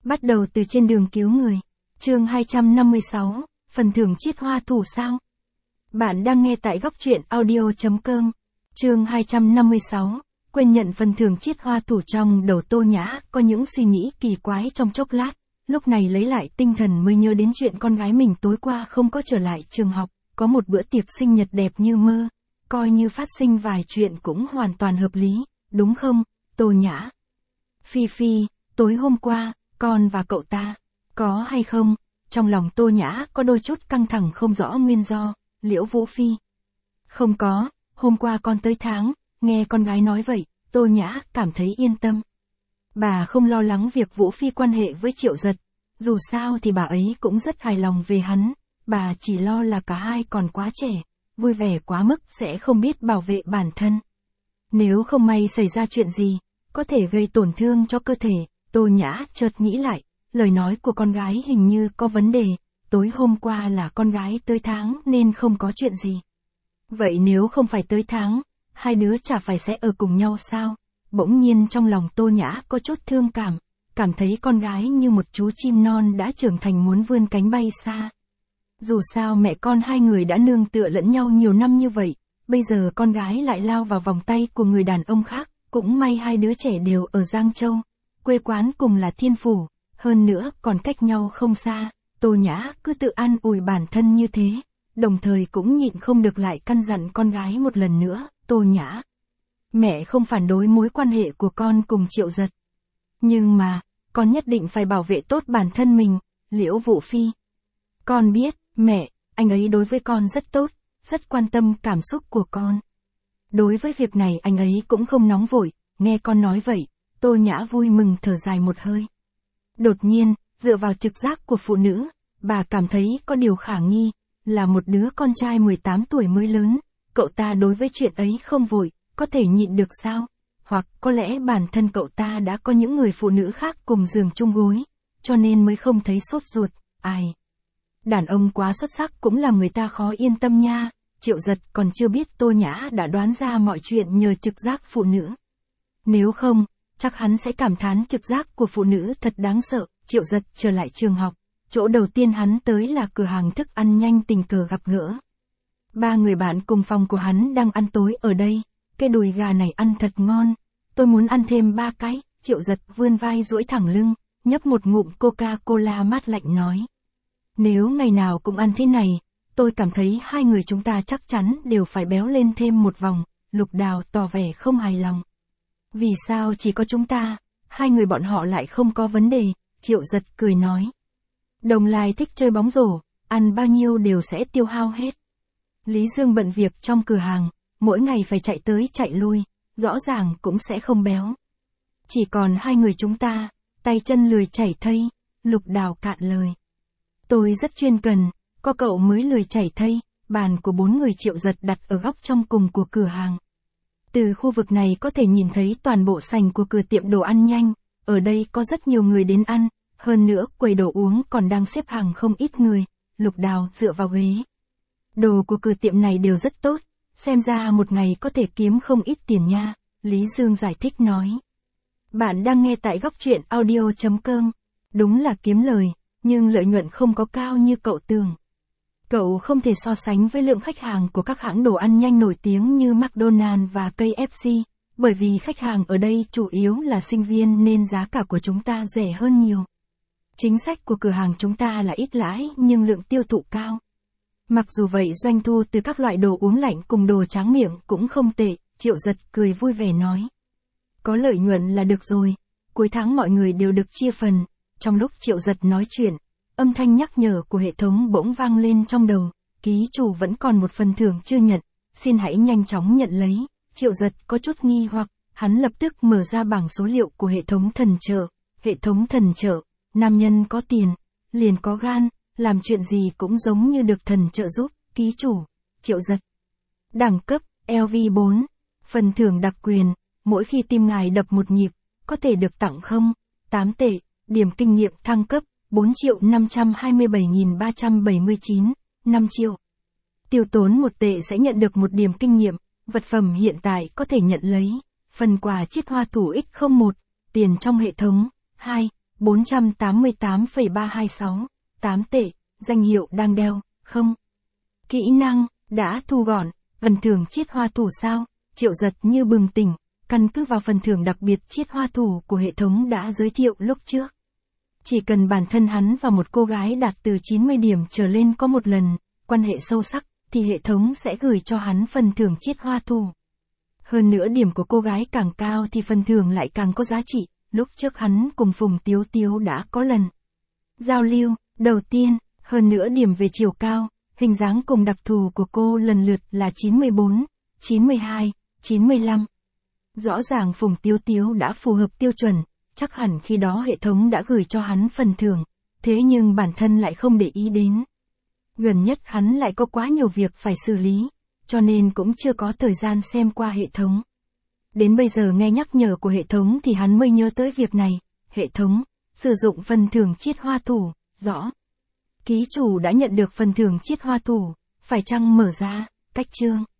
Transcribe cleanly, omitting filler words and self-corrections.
Bắt đầu từ trên đường cứu người. Chương 256, phần thưởng chiết hoa thủ sao? Bạn đang nghe tại góc truyện audio.com. Chương 256, quên nhận phần thưởng chiết hoa thủ. Trong đầu Tô Nhã có những suy nghĩ kỳ quái trong chốc lát, lúc này lấy lại tinh thần mới nhớ đến chuyện con gái mình tối qua không có trở lại trường học, có một bữa tiệc sinh nhật đẹp như mơ, coi như phát sinh vài chuyện cũng hoàn toàn hợp lý, đúng không, Tô Nhã? Phi Phi, tối hôm qua, con và cậu ta, có hay không? Trong lòng Tô Nhã có đôi chút căng thẳng không rõ nguyên do. Liễu Vũ Phi: Không có, hôm qua con tới tháng. Nghe con gái nói vậy, Tô Nhã cảm thấy yên tâm. Bà không lo lắng việc Vũ Phi quan hệ với Triệu Giật, dù sao thì bà ấy cũng rất hài lòng về hắn, bà chỉ lo là cả hai còn quá trẻ, vui vẻ quá mức sẽ không biết bảo vệ bản thân. Nếu không may xảy ra chuyện gì, có thể gây tổn thương cho cơ thể. Tô Nhã chợt nghĩ lại, lời nói của con gái hình như có vấn đề, tối hôm qua là con gái tới tháng nên không có chuyện gì. Vậy nếu không phải tới tháng, hai đứa chả phải sẽ ở cùng nhau sao? Bỗng nhiên trong lòng Tô Nhã có chút thương cảm thấy con gái như một chú chim non đã trưởng thành muốn vươn cánh bay xa. Dù sao mẹ con hai người đã nương tựa lẫn nhau nhiều năm như vậy, bây giờ con gái lại lao vào vòng tay của người đàn ông khác, cũng may hai đứa trẻ đều ở Giang Châu, quê quán cùng là Thiên Phủ, hơn nữa còn cách nhau không xa. Tô Nhã cứ tự an ủi bản thân như thế, đồng thời cũng nhịn không được lại căn dặn con gái một lần nữa. Tô Nhã, mẹ không phản đối mối quan hệ của con cùng Triệu Giật, nhưng mà, con nhất định phải bảo vệ tốt bản thân mình. Liễu Vũ Phi: Con biết, mẹ, anh ấy đối với con rất tốt, rất quan tâm cảm xúc của con. Đối với việc này anh ấy cũng không nóng vội. Nghe con nói vậy, Tô Nhã vui mừng thở dài một hơi. Đột nhiên, dựa vào trực giác của phụ nữ, bà cảm thấy có điều khả nghi, là một đứa con trai 18 tuổi mới lớn, cậu ta đối với chuyện ấy không vội, có thể nhịn được sao? Hoặc có lẽ bản thân cậu ta đã có những người phụ nữ khác cùng giường chung gối, cho nên mới không thấy sốt ruột. Ai? Đàn ông quá xuất sắc cũng làm người ta khó yên tâm nha. Triệu Giật còn chưa biết Tô Nhã đã đoán ra mọi chuyện nhờ trực giác phụ nữ. Nếu không, chắc hắn sẽ cảm thán trực giác của phụ nữ thật đáng sợ. Triệu Giật trở lại trường học, chỗ đầu tiên hắn tới là cửa hàng thức ăn nhanh tình cờ gặp gỡ. Ba người bạn cùng phòng của hắn đang ăn tối ở đây, cái đùi gà này ăn thật ngon, tôi muốn ăn thêm 3 cái. Triệu Giật vươn vai duỗi thẳng lưng, nhấp một ngụm Coca-Cola mát lạnh nói. Nếu ngày nào cũng ăn thế này, tôi cảm thấy hai người chúng ta chắc chắn đều phải béo lên thêm một vòng. Lục Đào tỏ vẻ không hài lòng. Vì sao chỉ có chúng ta, hai người bọn họ lại không có vấn đề? Triệu Giật cười nói. Đồng Lai thích chơi bóng rổ, ăn bao nhiêu đều sẽ tiêu hao hết. Lý Dương bận việc trong cửa hàng, mỗi ngày phải chạy tới chạy lui, rõ ràng cũng sẽ không béo. Chỉ còn hai người chúng ta, tay chân lười chảy thây. Lục Đào cạn lời. Tôi rất chuyên cần, có cậu mới lười chảy thây. Bàn của 4 người Triệu Giật đặt ở góc trong cùng của cửa hàng. Từ khu vực này có thể nhìn thấy toàn bộ sảnh của cửa tiệm đồ ăn nhanh, ở đây có rất nhiều người đến ăn, hơn nữa quầy đồ uống còn đang xếp hàng không ít người. Lục Đào dựa vào ghế. Đồ của cửa tiệm này đều rất tốt, xem ra một ngày có thể kiếm không ít tiền nha. Lý Dương giải thích nói. Bạn đang nghe tại góc truyện audio.com. Đúng là kiếm lời, nhưng lợi nhuận không có cao như cậu tưởng. Cậu không thể so sánh với lượng khách hàng của các hãng đồ ăn nhanh nổi tiếng như McDonald's và KFC, bởi vì khách hàng ở đây chủ yếu là sinh viên nên giá cả của chúng ta rẻ hơn nhiều. Chính sách của cửa hàng chúng ta là ít lãi nhưng lượng tiêu thụ cao. Mặc dù vậy doanh thu từ các loại đồ uống lạnh cùng đồ tráng miệng cũng không tệ. Triệu Giật cười vui vẻ nói. Có lợi nhuận là được rồi, cuối tháng mọi người đều được chia phần. Trong lúc Triệu Giật nói chuyện, âm thanh nhắc nhở của hệ thống bỗng vang lên trong đầu. Ký chủ vẫn còn một phần thưởng chưa nhận, xin hãy nhanh chóng nhận lấy. Triệu Giật có chút nghi hoặc, hắn lập tức mở ra bảng số liệu của hệ thống thần trợ. Hệ thống thần trợ, nam nhân có tiền, liền có gan, làm chuyện gì cũng giống như được thần trợ giúp. Ký chủ, Triệu Giật. Đẳng cấp, LV4. Phần thưởng đặc quyền, mỗi khi tim ngài đập một nhịp, có thể được tặng 8 tệ, điểm kinh nghiệm thăng cấp, 4.527.379, 5 triệu. Tiêu tốn 1 tệ sẽ nhận được 1 điểm kinh nghiệm, vật phẩm hiện tại có thể nhận lấy, phần quà chiết hoa thủ X01, tiền trong hệ thống, 2, 488,326, 8 tệ, danh hiệu đang đeo, không. Kỹ năng, đã thu gọn, phần thưởng chiết hoa thủ sao, Triệu Giật như bừng tỉnh, căn cứ vào phần thưởng đặc biệt chiết hoa thủ của hệ thống đã giới thiệu lúc trước. Chỉ cần bản thân hắn và một cô gái đạt từ 90 điểm trở lên có một lần, quan hệ sâu sắc, thì hệ thống sẽ gửi cho hắn phần thưởng chiết hoa thủ. Hơn nữa điểm của cô gái càng cao thì phần thưởng lại càng có giá trị, lúc trước hắn cùng Phùng Tiếu Tiếu đã có lần giao lưu, đầu tiên, hơn nữa điểm về chiều cao, hình dáng cùng đặc thù của cô lần lượt là 94, 92, 95. Rõ ràng Phùng Tiếu Tiếu đã phù hợp tiêu chuẩn, chắc hẳn khi đó hệ thống đã gửi cho hắn phần thưởng, thế nhưng bản thân lại không để ý đến. Gần nhất hắn lại có quá nhiều việc phải xử lý, cho nên cũng chưa có thời gian xem qua hệ thống. Đến bây giờ nghe nhắc nhở của hệ thống thì hắn mới nhớ tới việc này, hệ thống, sử dụng phần thưởng chiết hoa thủ, rõ. Ký chủ đã nhận được phần thưởng chiết hoa thủ, phải chăng mở ra, cách chương.